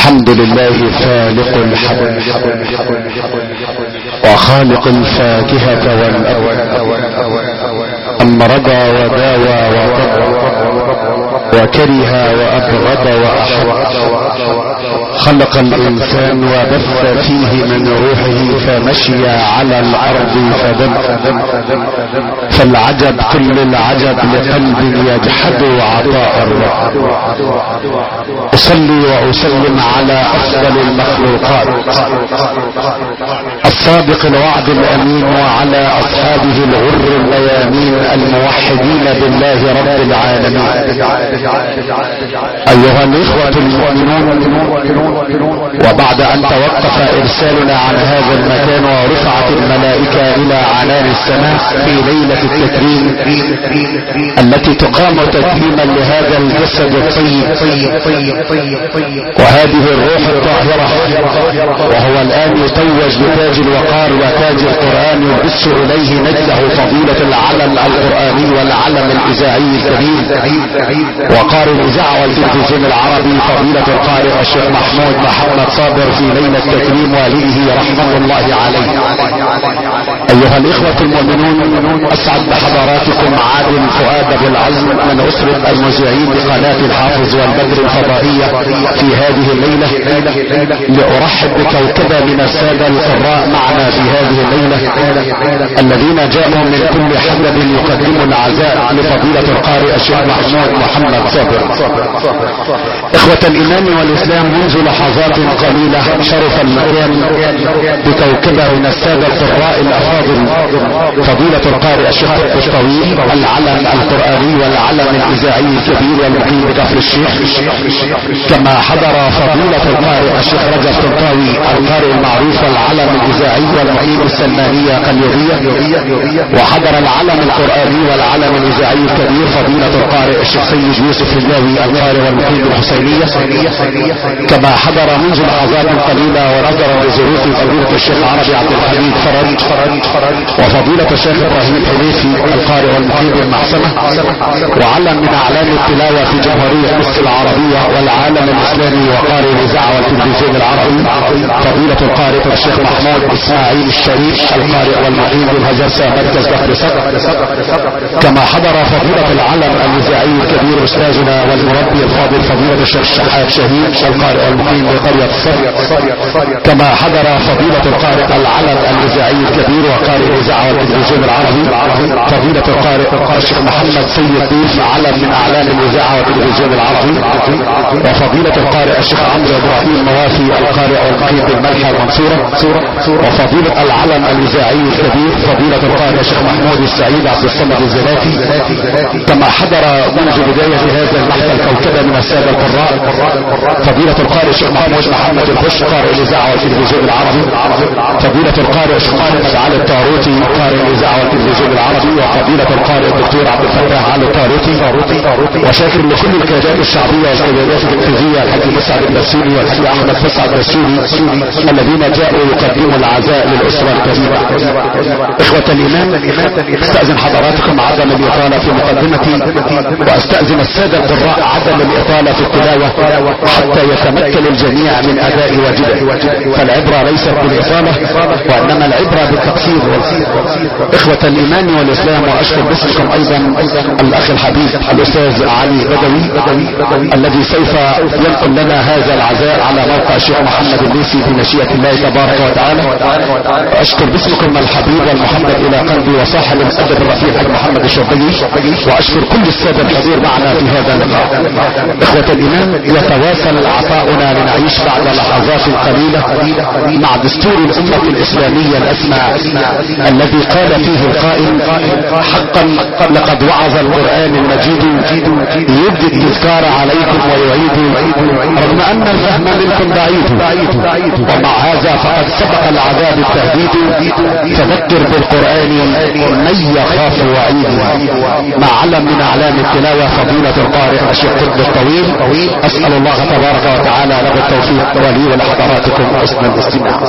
الحمد لله فالق الحب وخالق الفاكهة والأول أمرض وداوى وطب وكره وأبغض وأحب خلق الإنسان وبث فيه من روحه فمشي على الأرض فدب فالعجب كل العجب لقلب يجحد عطاء الرب. أصلي وأسلم على أفضل المخلوقات الصادق الوعد الأمين وعلى أصحابه الغر الميامين الموحدين بالله رب العالمين. أيها الإخوة المؤمنون، وبعد أن توقف إرسالنا عن هذا المكان ورفعت الملائكة إلى عنان السماء في ليلة التكريم التي تقام تكريما لهذا الجسد الطيب وهذه الروح الطاهرة، وهو الآن يتوج بتاج الوقار وتاج القرآن يبث إليه نجله فضيلة العلم القرآني والعلم الإذاعي الكبير وقارئ الإذاعة والتلفزيون العربي فضيلة القارئ الشيخ محمد صابر في ليلة تكريم والده رحمة الله عليه. أيها الإخوة المؤمنون، أسعد بحضراتكم عادل فؤاد بالعزم من أسرة المذيعين بقناة الحافظ والبدر الفضائية في هذه الليلة لأرحب بكوكبة من السادة القراء معنا في هذه الليلة الذين جاءوا من كل حدب يقدموا العزاء لفضيلة القارئ الشيخ محمد صابر. إخوة الإيمان والإسلام، منذ لحظات قليلة شرف المكان بكوكبة من السادة القراء الأفاضل فضيلة القارئ الشيخ الطويل العلم القرآني والعلم الإذاعي الكبير والمقيم بكفر الشيخ، كما حضر فضيلة القارئ الشيخ رجب طنطاوي القارئ المعروف والعلم الإذاعي والمقيم بالسلمانية قليوبية، وحضر العلم القرآني والعلم الإذاعي الكبير فضيلة القارئ الشيخ سيد يوسف اللاوي القارئ والمقيم بالحسينية، كما حضر منذ لحظات قليلة ونظرا لظروف فضيلة الشيخ عربي عبد الحميد فرج وفضيلة الشيخ ابراهيم الحنيفي القارئ والمقيم بالمحسنة، وعلم من اعلام التلاوة في جمهورية مصر العربية والعالم الاسلامي وقارئ الاذاعة والتلفزيون العربي فضيلة القارئ الشيخ محمود اسماعيل الشريف القارئ والمقيم بالهجرسة مركز بحر صدر، كما حضر فضيلة العلم الاذاعي الكبير استاذنا والمربي الفاضل فضيلة الشيخ الشحات شهيد القارئ والمقيم بقرية الصدر، كما حضر فضيلة القارئ العلم الاذاعي الكبير وقارئ الاذاعة والتلفزيون العربي فضيلة القارئ الشيخ محمد سيد ضيف علم من اعلام الاذاعة والتلفزيون العربي، وفضيلة القارئ الشيخ عمرو ابراهيم موافي القارئ والمقيم بالملحة المنصورة، وفضيلة العلم الاذاعي الكبير فضيلة القارئ الشيخ محمود السعيد عبد الصمد الزلاتي، كما حضر منذ بداية هذا المحفل كوكبة من السادة القراء فضيلة القارئ الشيخ محمد الخش قارئ الاذاعة والتلفزيون العربي، فضيلة القارئ الشيخ محمد علي الطاروطي قارئ الاذاعة والتلفزيون العربي، وفضيلة القارئ الدكتور عبد الفتاح علي الطاروطي، وشاكر لكل القيادات الشعبية والقيادات التنفيذية الحاج مسعد الدسوقي والحاج احمد مسعد الدسوقي الذين جاءوا يقدموا العزاء للاسرة الكريمة. اخوة الايمان، استأذن حضراتكم عدم الاطالة في مقدمتي، واستأذن السادة القراء عدم الاطالة في التلاوة حتى يتمكن الجميع من اداء واجبه، فالعبرة ليست بالاطالة وانما العبرة بالتقصير. اخوة الايمان والاسلام، واشكر باسمكم ايضا الاخ الحبيب الاستاذ علي بدوي الذي سوف ينقل لنا هذا العزاء على موقع الشيخ محمد الليثي بمشيئة الله تبارك وتعالى. اشكر باسمكم الحبيب والمحبب الى قلبي وصاحب الادب الرفيق محمد الشربجي، واشكر كل السادة الحضور معنا في هذا اللقاء. اخوة الايمان، يتواصل عطاؤنا لنعيش بعد لحظات قليلة مع دستور الامة الاسلامية الاسمى الذي قال فيه القائل: حقا لقد وعظ القرآن المجيد يبدي التذكار عليكم ويعيد، رغم ان الفهم منكم بعيد، ومع هذا فقد سبق العذاب التهديد، فذكر بالقرآن من يخاف وعيد. مع علم من اعلام التلاوة فضيلة القارئ الشيخ قطب الطويل، اسأل الله تبارك وتعالى له التوفيق ولي ولحضراتكم حسن الاستماع.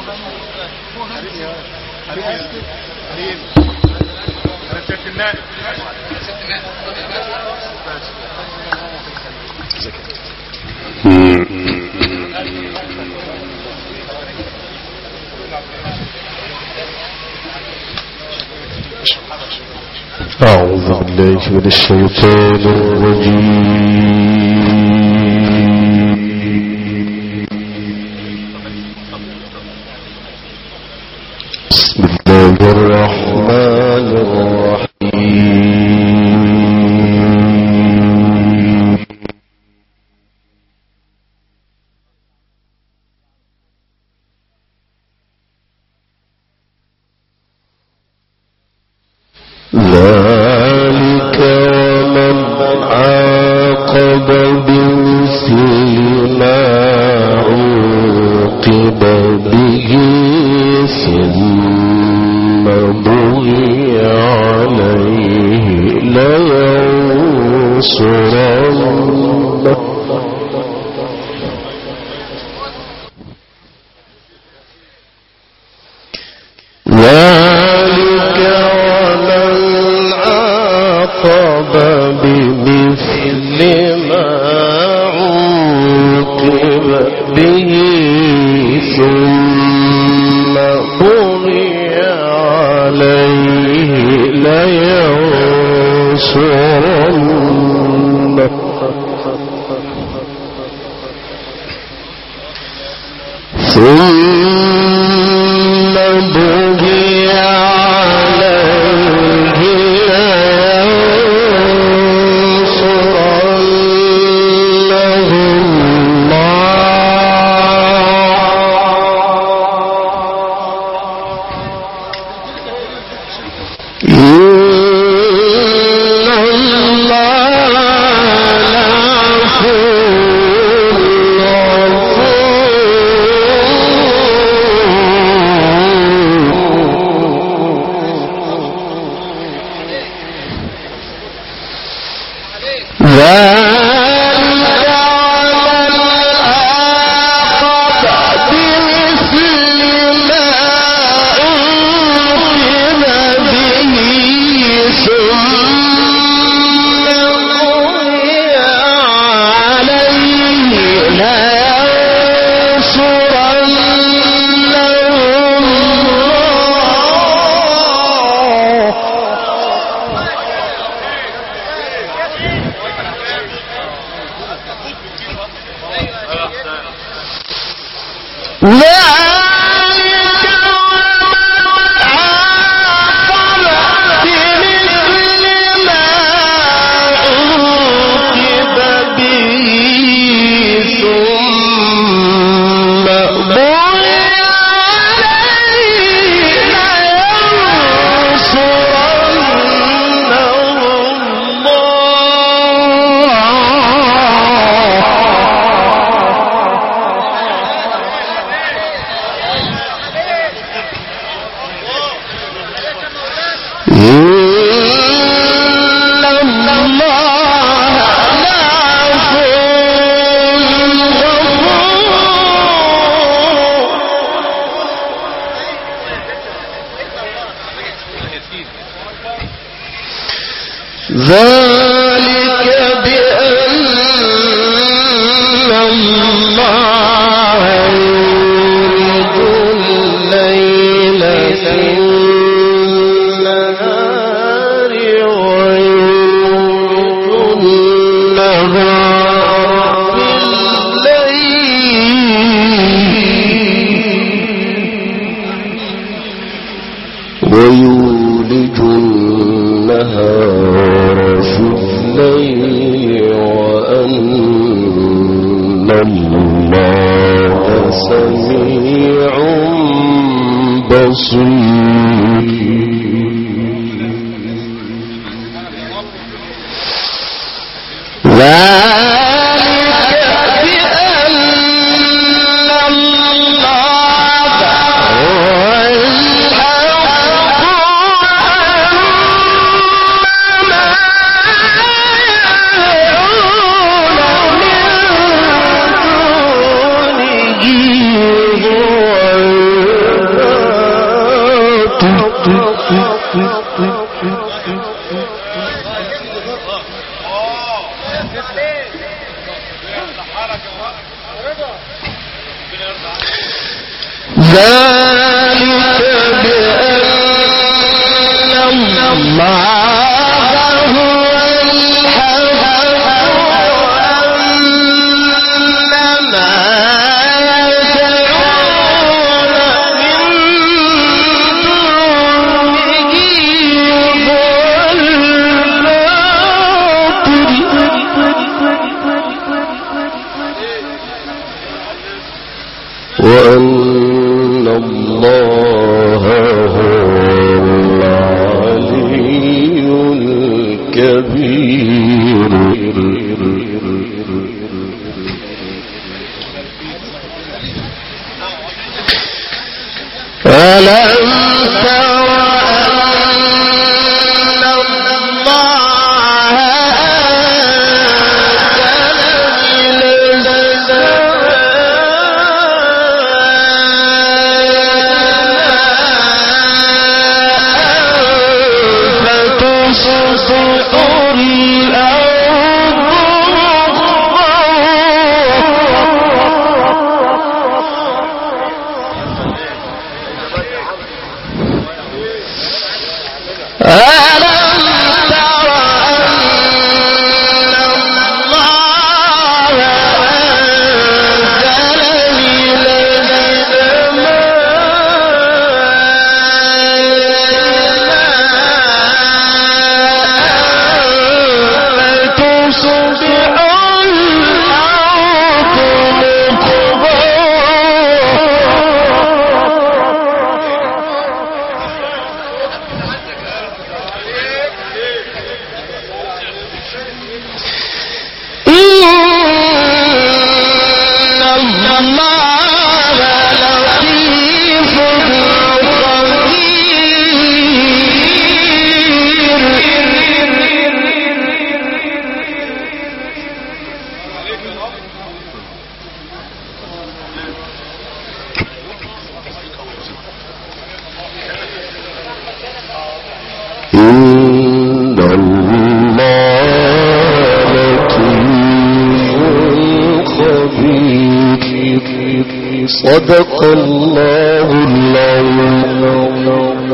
أعوذ بالله من الشيطان الرجيم. بسم الله الرحمن الرحيم. ذلك ومن عاقب بمثل ما عوقب به ثم بغي عليه لينصرنه بمثل ما عوقب به ثم بغي عليه لينصرنه ثم بغي عليه ذلك بأن الله يولج الليل في النهار ويولج النهار في الليل ويولج النهار في الليل وأن الله سميع بصير. هو وأن الله هو العلي الكبير. ألم تر صدق الله العظيم.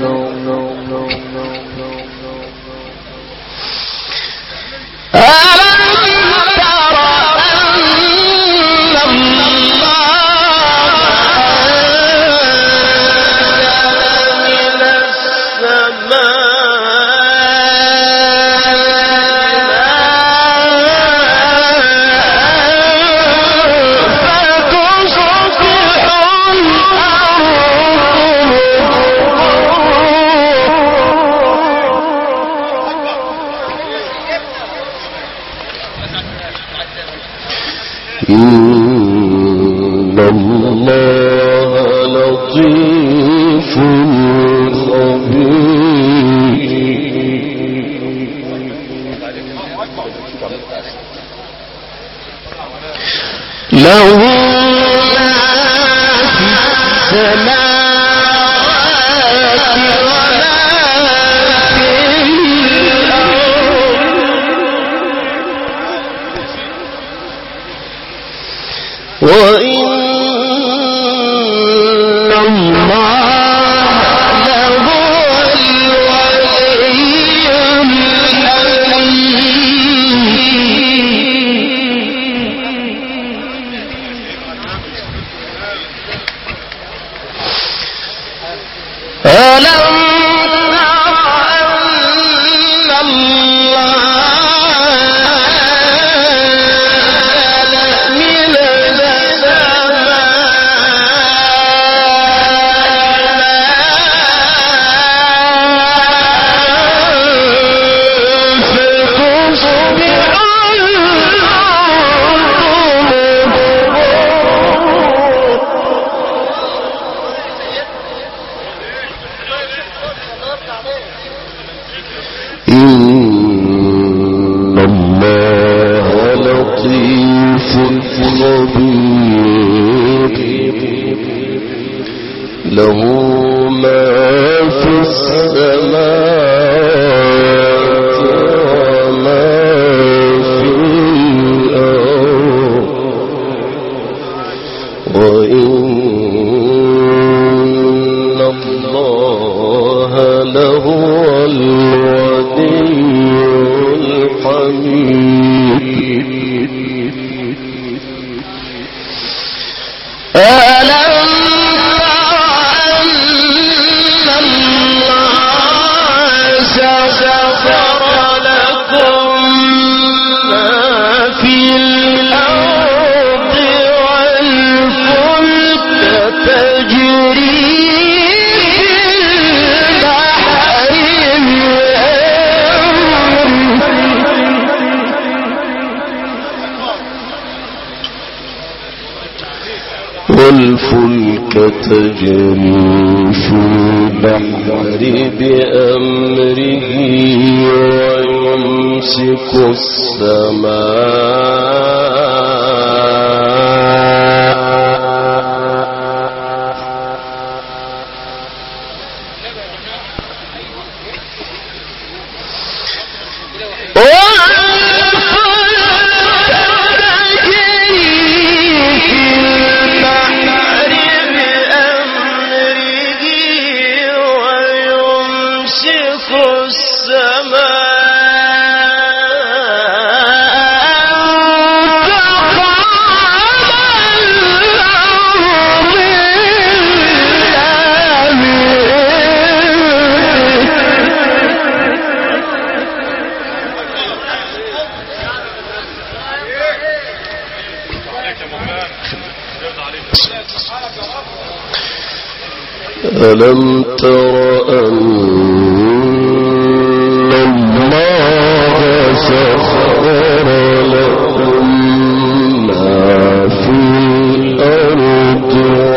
إن الله لطيف خبير. له ما في السماوات وما في الأرض وإن الله لهو الولي الحميد. ألم إن الله لطيف خبير. له ما في السماوات وما في الأرض وإن الله لهو والفلك تجري في البحر بأمره ويمسك ألم تر أن الله سخر لكم ما في الأرض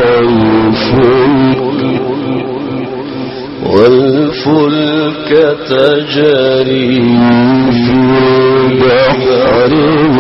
والفلك تجري في البحر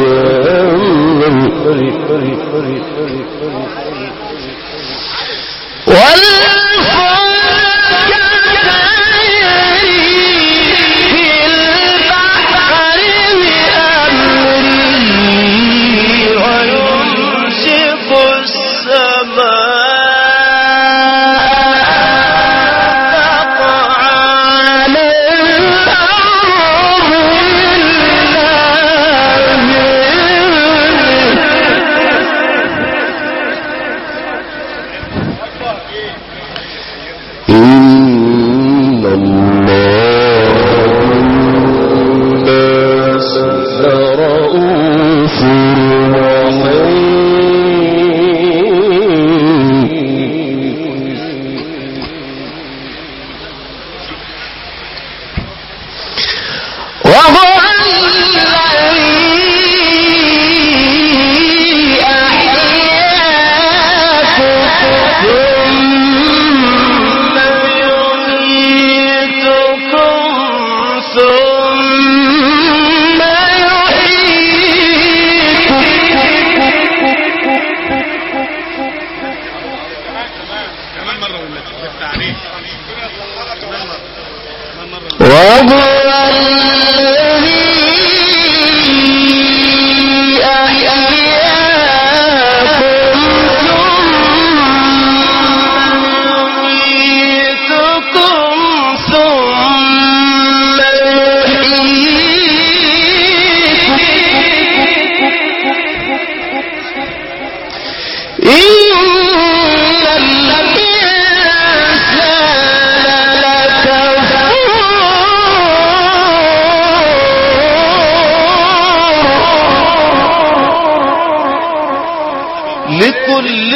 لكل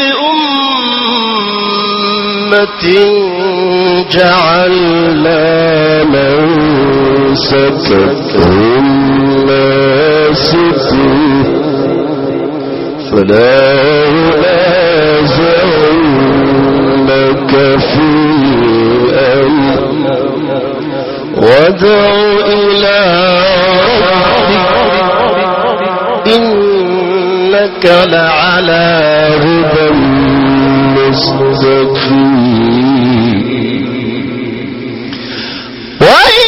أمة جعلنا منسكا ناسكوه فلا ينازعنك في الأمر وادع إلى ربك إنك لعلى هدى مستقيم وإن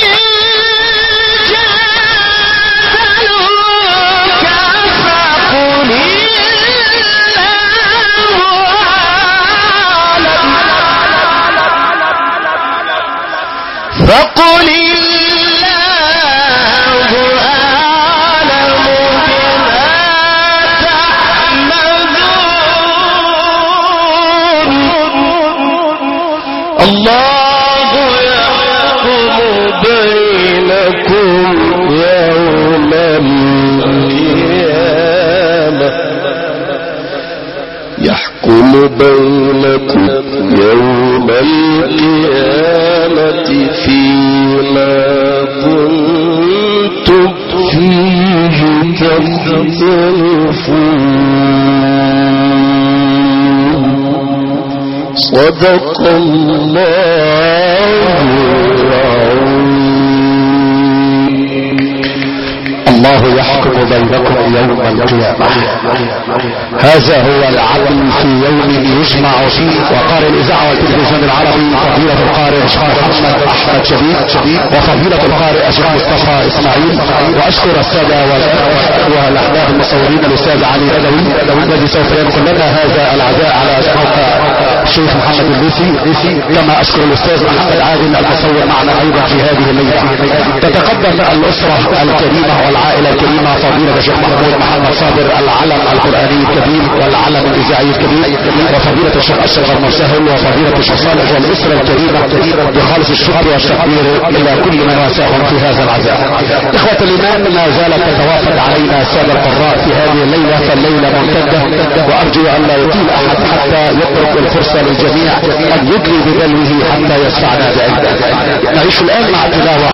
جادلوك فقل الله يحكم بينكم يوم القيامة يحكم بينكم يوم القيامة فيما كنتم فيه تختلفون صدق الله العظيم. الله يحكم بينكم يوم القيامة. هذا هو العدل في يوم يجمع فيه. وقارئ الإذاعة والتلفزيون العربي فضيلة القارئ محمد أحمد شبيب وفضيلة القارئ أشرف مصطفى إسماعيل. وأشكر السادة والأحباب المصورين الأستاذ علي بدوي الذي سوف ينقل لنا هذا العزاء على موقع الشيخ محمد الليثي. كما أشكر الأستاذ محمد عادل المصور معنا أيضا في هذه الليلة. تتقدم الأسرة الكريمة والعائلة الكريمة فضيلة الشيخ محمود محمد صابر العلم القرآني الكبير والعلم الإذاعي الكبير، وفضيلة الشيخ أشرف المرسهل وفضيلة الشيخ صالح والأسرة الكريمة بخالص الشكر والتقدير إلى كل من واساهم في هذا العزاء. إخوة الإيمان، ما زالت تتوافد علينا السادة القراء في هذه الليلة، فالليلة ممتدة وأرجو أن لا يطيل أحد حتى يترك الفرصة للجميع أن يدلي بدلوه حتى يسمعنا بعلمه. نعيش الآن مع تلاوة